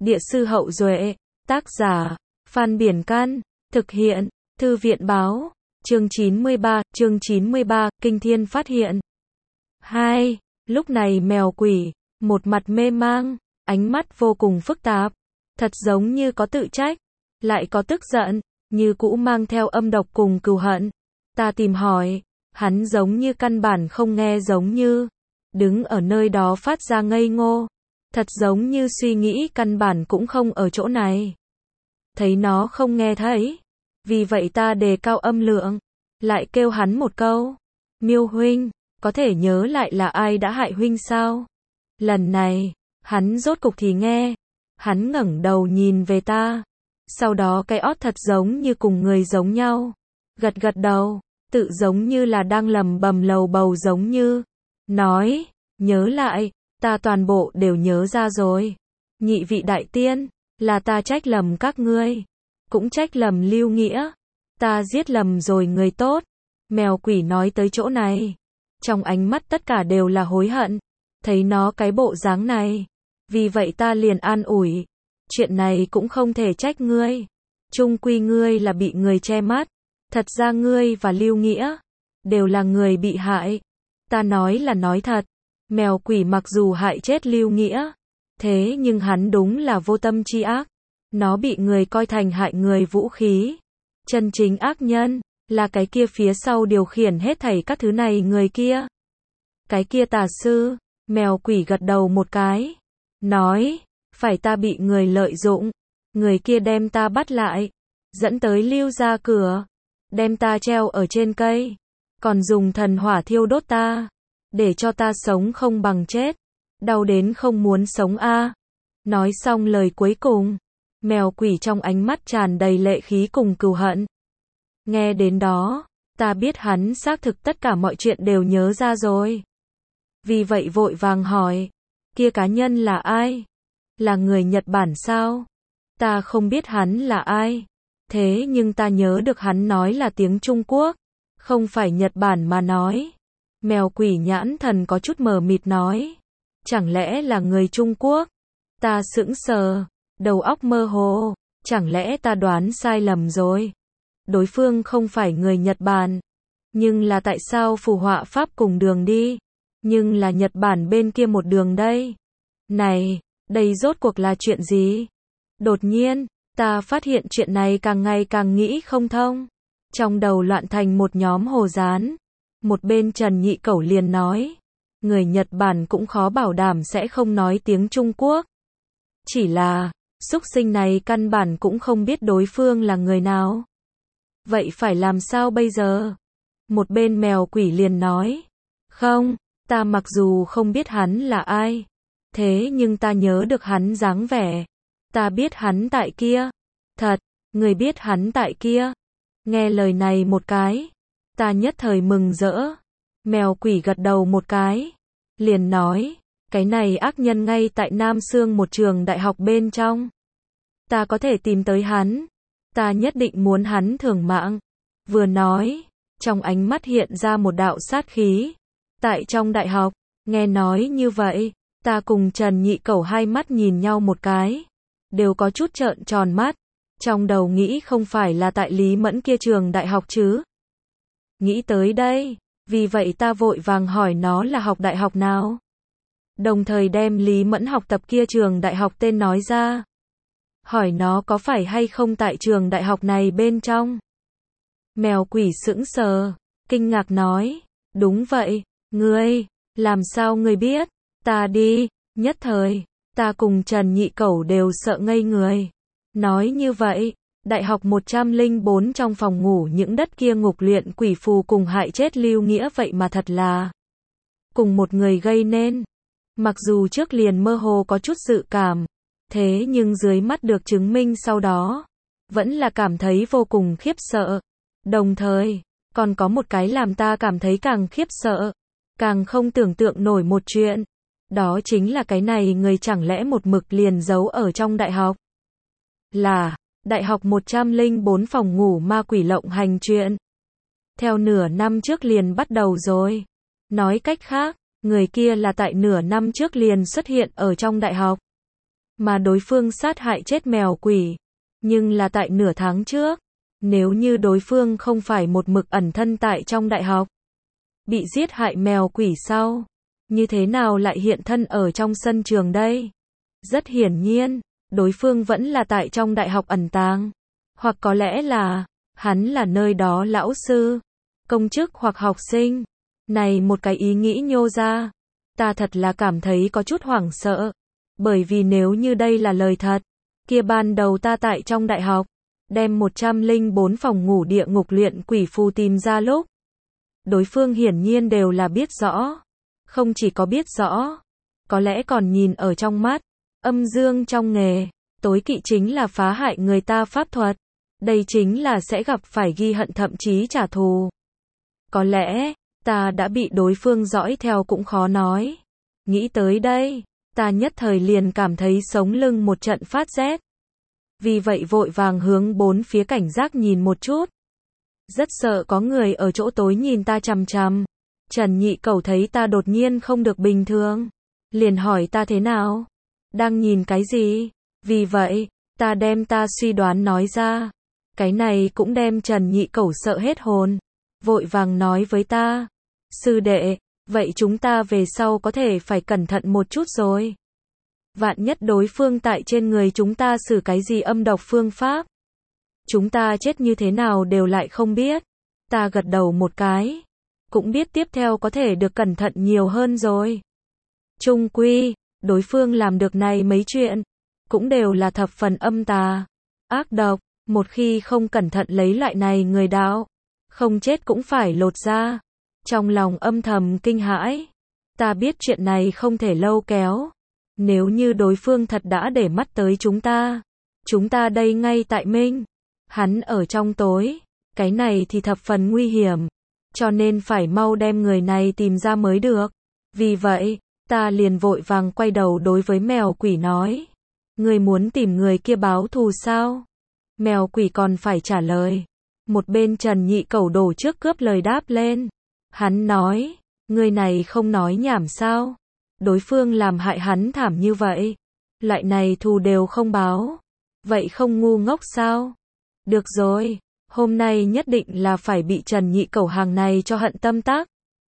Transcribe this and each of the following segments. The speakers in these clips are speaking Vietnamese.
Địa sư Hậu Duệ, tác giả, Phan Biển Can, thực hiện, Thư viện báo, chương 93, Kinh Thiên phát hiện. 2. Lúc này mèo quỷ, một mặt mê mang, ánh mắt vô cùng phức tạp, thật giống như có tự trách, lại có tức giận, như cũ mang theo âm độc cùng cừu hận. Ta tìm hỏi, hắn giống như căn bản không nghe, giống như đứng ở nơi đó phát ra ngây ngô, thật giống như suy nghĩ căn bản cũng không ở chỗ này. Thấy nó không nghe thấy, vì vậy ta đề cao âm lượng, lại kêu hắn một câu, Miêu huynh, có thể nhớ lại là ai đã hại huynh sao? Lần này, hắn rốt cục thì nghe, hắn ngẩng đầu nhìn về ta, sau đó cái ót thật giống như cùng người giống nhau, gật gật đầu, tự giống như là đang lẩm bẩm lầu bầu giống như, nói, nhớ lại, ta toàn bộ đều nhớ ra rồi. Nhị vị đại tiên, là ta trách lầm các ngươi, cũng trách lầm Lưu Nghĩa, ta giết lầm rồi người tốt. Mèo quỷ nói tới chỗ này, trong ánh mắt tất cả đều là hối hận, thấy nó cái bộ dáng này, vì vậy ta liền an ủi, chuyện này cũng không thể trách ngươi, chung quy ngươi là bị người che mắt, thật ra ngươi và Lưu Nghĩa đều là người bị hại. Ta nói là nói thật, mèo quỷ mặc dù hại chết Lưu Nghĩa, thế nhưng hắn đúng là vô tâm chi ác, nó bị người coi thành hại người vũ khí. Chân chính ác nhân là cái kia phía sau điều khiển hết thảy các thứ này người kia. Cái kia tà sư. Mèo quỷ gật đầu một cái, nói, phải ta bị người lợi dụng, người kia đem ta bắt lại, dẫn tới Lưu ra cửa, đem ta treo ở trên cây, còn dùng thần hỏa thiêu đốt ta, để cho ta sống không bằng chết, đau đến không muốn sống a. Nói xong lời cuối cùng, mèo quỷ trong ánh mắt tràn đầy lệ khí cùng cừu hận. Nghe đến đó, ta biết hắn xác thực tất cả mọi chuyện đều nhớ ra rồi. Vì vậy vội vàng hỏi, kia cá nhân là ai? Là người Nhật Bản sao? Ta không biết hắn là ai, thế nhưng ta nhớ được hắn nói là tiếng Trung Quốc, không phải Nhật Bản mà nói. Mèo quỷ nhãn thần có chút mờ mịt nói, chẳng lẽ là người Trung Quốc? Ta sững sờ, đầu óc mơ hồ, chẳng lẽ ta đoán sai lầm rồi? Đối phương không phải người Nhật Bản, nhưng là tại sao phù họa pháp cùng đường đi, nhưng là Nhật Bản bên kia một đường đây? Này, đây rốt cuộc là chuyện gì? Đột nhiên, ta phát hiện chuyện này càng ngày càng nghĩ không thông, trong đầu loạn thành một nhóm hồ dán. Một bên Trần Nhị Cẩu liền nói, người Nhật Bản cũng khó bảo đảm sẽ không nói tiếng Trung Quốc. Chỉ là, súc sinh này căn bản cũng không biết đối phương là người nào. Vậy phải làm sao bây giờ? Một bên mèo quỷ liền nói, không, ta mặc dù không biết hắn là ai, thế nhưng ta nhớ được hắn dáng vẻ. Ta biết hắn tại kia. Thật, người biết hắn tại kia. Nghe lời này một cái, ta nhất thời mừng rỡ. Mèo quỷ gật đầu một cái, liền nói, cái này ác nhân ngay tại Nam Sương một trường đại học bên trong. Ta có thể tìm tới hắn, ta nhất định muốn hắn thưởng mạng. Vừa nói, trong ánh mắt hiện ra một đạo sát khí. Tại trong đại học, nghe nói như vậy, ta cùng Trần Nhị Cẩu hai mắt nhìn nhau một cái, đều có chút trợn tròn mắt, trong đầu nghĩ không phải là tại Lý Mẫn kia trường đại học chứ. Nghĩ tới đây, vì vậy ta vội vàng hỏi nó là học đại học nào, đồng thời đem Lý Mẫn học tập kia trường đại học tên nói ra. Hỏi nó có phải hay không tại trường đại học này bên trong. Mèo quỷ sững sờ, kinh ngạc nói, đúng vậy, ngươi, làm sao ngươi biết? Ta đi, nhất thời, ta cùng Trần Nhị Cẩu đều sợ ngây người. Nói như vậy, đại học 104 trong phòng ngủ những đất kia ngục luyện quỷ phù cùng hại chết Lưu Nghĩa vậy mà thật là cùng một người gây nên. Mặc dù trước liền mơ hồ có chút dự cảm, thế nhưng dưới mắt được chứng minh sau đó, vẫn là cảm thấy vô cùng khiếp sợ. Đồng thời, còn có một cái làm ta cảm thấy càng khiếp sợ, càng không tưởng tượng nổi một chuyện. Đó chính là cái này người chẳng lẽ một mực liền giấu ở trong đại học. Là, đại học 104 phòng ngủ ma quỷ lộng hành chuyện. Theo nửa năm trước liền bắt đầu rồi. Nói cách khác, người kia là tại nửa năm trước liền xuất hiện ở trong đại học. mà đối phương sát hại chết mèo quỷ. Nhưng là tại nửa tháng trước, nếu như đối phương không phải một mực ẩn thân tại trong đại học, bị giết hại mèo quỷ sau, như thế nào lại hiện thân ở trong sân trường đây? Rất hiển nhiên, đối phương vẫn là tại trong đại học ẩn tàng. Hoặc có lẽ là, hắn là nơi đó lão sư, công chức hoặc học sinh. Này một cái ý nghĩ nhô ra, ta thật là cảm thấy có chút hoảng sợ. Bởi vì nếu như đây là lời thật, kia ban đầu ta tại trong đại học, đem 104 phòng ngủ địa ngục luyện quỷ phù tìm ra lúc, đối phương hiển nhiên đều là biết rõ. Không chỉ có biết rõ, có lẽ còn nhìn ở trong mắt. Âm dương trong nghề, tối kỵ chính là phá hại người ta pháp thuật. Đây chính là sẽ gặp phải ghi hận thậm chí trả thù. Có lẽ, ta đã bị đối phương dõi theo cũng khó nói. Nghĩ tới đây, ta nhất thời liền cảm thấy sống lưng một trận phát rét. Vì vậy vội vàng hướng bốn phía cảnh giác nhìn một chút. Rất sợ có người ở chỗ tối nhìn ta chằm chằm. Trần Nhị Cẩu thấy ta đột nhiên không được bình thường, liền hỏi ta thế nào? Đang nhìn cái gì? Vì vậy, ta đem ta suy đoán nói ra. Cái này cũng đem Trần Nhị Cẩu sợ hết hồn. Vội vàng nói với ta. Sư đệ, vậy chúng ta về sau có thể phải cẩn thận một chút rồi. Vạn nhất đối phương tại trên người chúng ta xử cái gì âm độc phương pháp. Chúng ta chết như thế nào đều lại không biết. Ta gật đầu một cái. Cũng biết tiếp theo có thể được cẩn thận nhiều hơn rồi. Chung quy, đối phương làm được này mấy chuyện, cũng đều là thập phần âm tà, ác độc. Một khi không cẩn thận lấy loại này người đạo, không chết cũng phải lột da. Trong lòng âm thầm kinh hãi. Ta biết chuyện này không thể lâu kéo. Nếu như đối phương thật đã để mắt tới chúng ta đây ngay tại Minh. Hắn ở trong tối, cái này thì thập phần nguy hiểm. Cho nên phải mau đem người này tìm ra mới được. Vì vậy, ta liền vội vàng quay đầu đối với mèo quỷ nói. Người muốn tìm người kia báo thù sao? Mèo quỷ còn phải trả lời. Một bên Trần Nhị Cẩu đổ trước cướp lời đáp lên. Hắn nói, người này không nói nhảm sao? Đối phương làm hại hắn thảm như vậy. Loại này thù đều không báo. Vậy không ngu ngốc sao? Được rồi, hôm nay nhất định là phải bị Trần Nhị Cẩu hàng này cho hận tâm tắc.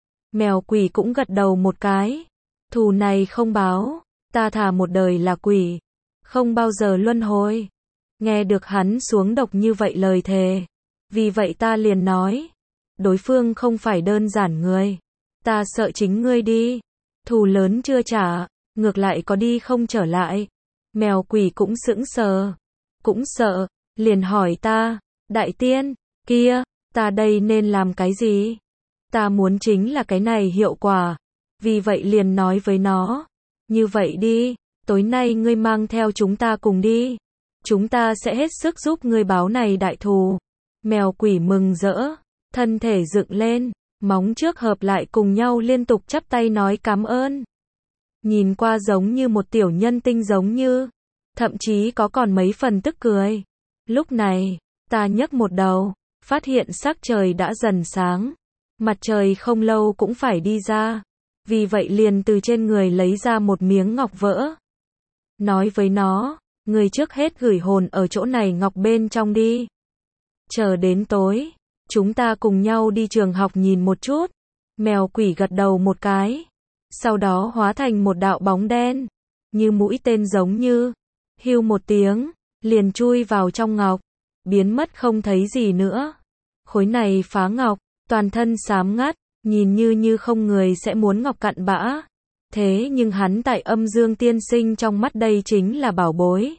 Mèo quỷ cũng gật đầu một cái. Thù này không báo, ta thà một đời là quỷ, không bao giờ luân hồi. Nghe được hắn xuống độc như vậy lời thề. Vì vậy ta liền nói, đối phương không phải đơn giản người. Ta sợ chính ngươi đi. Thù lớn chưa trả, ngược lại có đi không trở lại. Mèo quỷ cũng sững sờ, cũng sợ, liền hỏi ta, đại tiên, kia, ta đây nên làm cái gì? Ta muốn chính là cái này hiệu quả. Vì vậy liền nói với nó, như vậy đi, tối nay ngươi mang theo chúng ta cùng đi. Chúng ta sẽ hết sức giúp ngươi báo này đại thù. Mèo quỷ mừng rỡ, thân thể dựng lên, móng trước hợp lại cùng nhau liên tục chắp tay nói cảm ơn. Nhìn qua giống như một tiểu nhân tinh giống như, thậm chí có còn mấy phần tức cười. Lúc này, ta nhấc một đầu, phát hiện sắc trời đã dần sáng. Mặt trời không lâu cũng phải đi ra. Vì vậy liền từ trên người lấy ra một miếng ngọc vỡ. Nói với nó, người trước hết gửi hồn ở chỗ này ngọc bên trong đi. Chờ đến tối, chúng ta cùng nhau đi trường học nhìn một chút. Mèo quỷ gật đầu một cái. Sau đó hóa thành một đạo bóng đen. Như mũi tên giống như. Hưu một tiếng, liền chui vào trong ngọc. Biến mất không thấy gì nữa. Khối này phá ngọc, toàn thân xám ngắt. Nhìn như không người sẽ muốn ngọc cặn bã. Thế nhưng hắn tại âm dương tiên sinh trong mắt đây chính là bảo bối.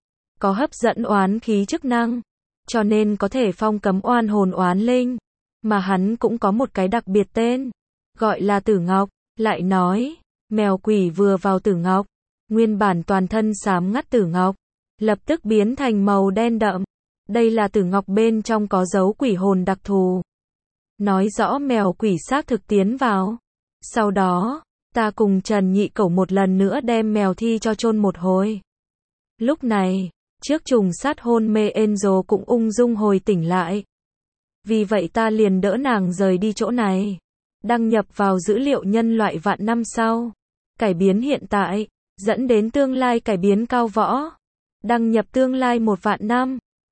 Có hấp dẫn oán khí chức năng. Cho nên có thể phong cấm oan hồn oán linh. Mà hắn cũng có một cái đặc biệt tên. Gọi là Tử Ngọc. Lại nói, mèo quỷ vừa vào Tử Ngọc. Nguyên bản toàn thân xám ngắt Tử Ngọc. Lập tức biến thành màu đen đậm. Đây là Tử Ngọc bên trong có dấu quỷ hồn đặc thù. Nói rõ mèo quỷ xác thực tiến vào. Sau đó, ta cùng Trần Nhị Cẩu một lần nữa đem mèo thi cho chôn một hồi. Lúc này, trước trùng sát hôn mê Angel cũng ung dung hồi tỉnh lại. Vì vậy ta liền đỡ nàng rời đi chỗ này. Đăng nhập vào dữ liệu nhân loại vạn năm sau. Cải biến hiện tại. dẫn đến tương lai cải biến cao võ. Đăng nhập tương lai 1 vạn năm.